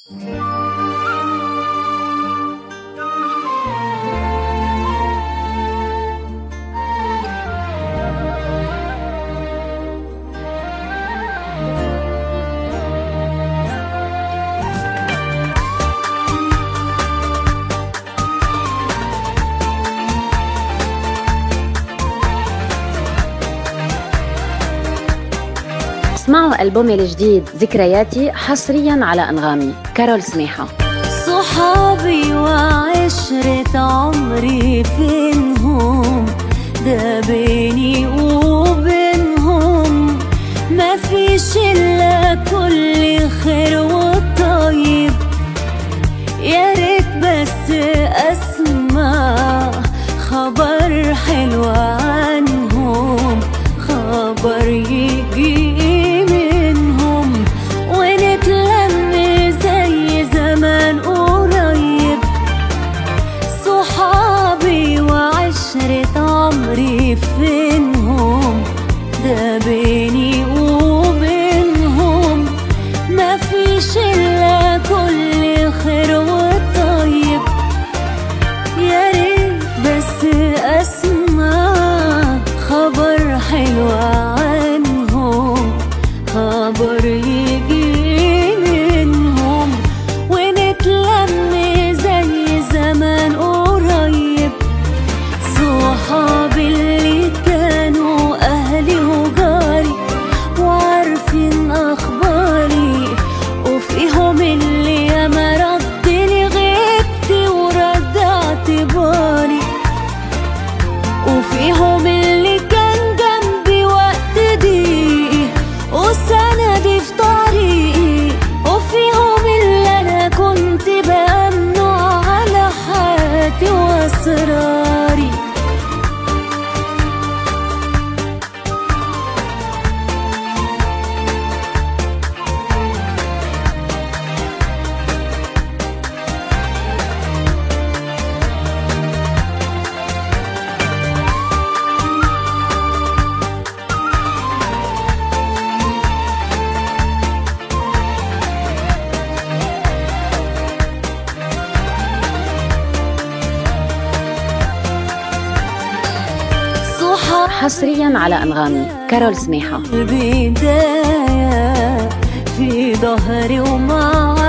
اسمعوا ألبومي الجديد ذكرياتي حصرياً على أنغامي. كارول سميحة. صحابي وعشرة عمري فينهم؟ ده بيني وبينهم ما فيش إلا كل خير وطيب. يا ريت بس أسمع خبر حلو عنهم، خبر يجي عمري فينهم؟ ده بيني وبينهم ما فيش إلا كل خير وطيب. يا ريت بس أسمع خبر حلو عنهم، خبر يجي منهم ونتلم زي زمان قريب. صحابي اللي كانوا أهلي وجاري وعارفين أخباري، وفيهم اللي ياما ردلي غيبتي ورد اعتباري، وفيهم اللي كان جنبي وقت ضيقي وسندي في طريقي، وفيهم اللي أنا كنت بأمنه على حياتي وأسراري. حصرياً على أنغامي. كارول سميحة. البداية في ظهري ومع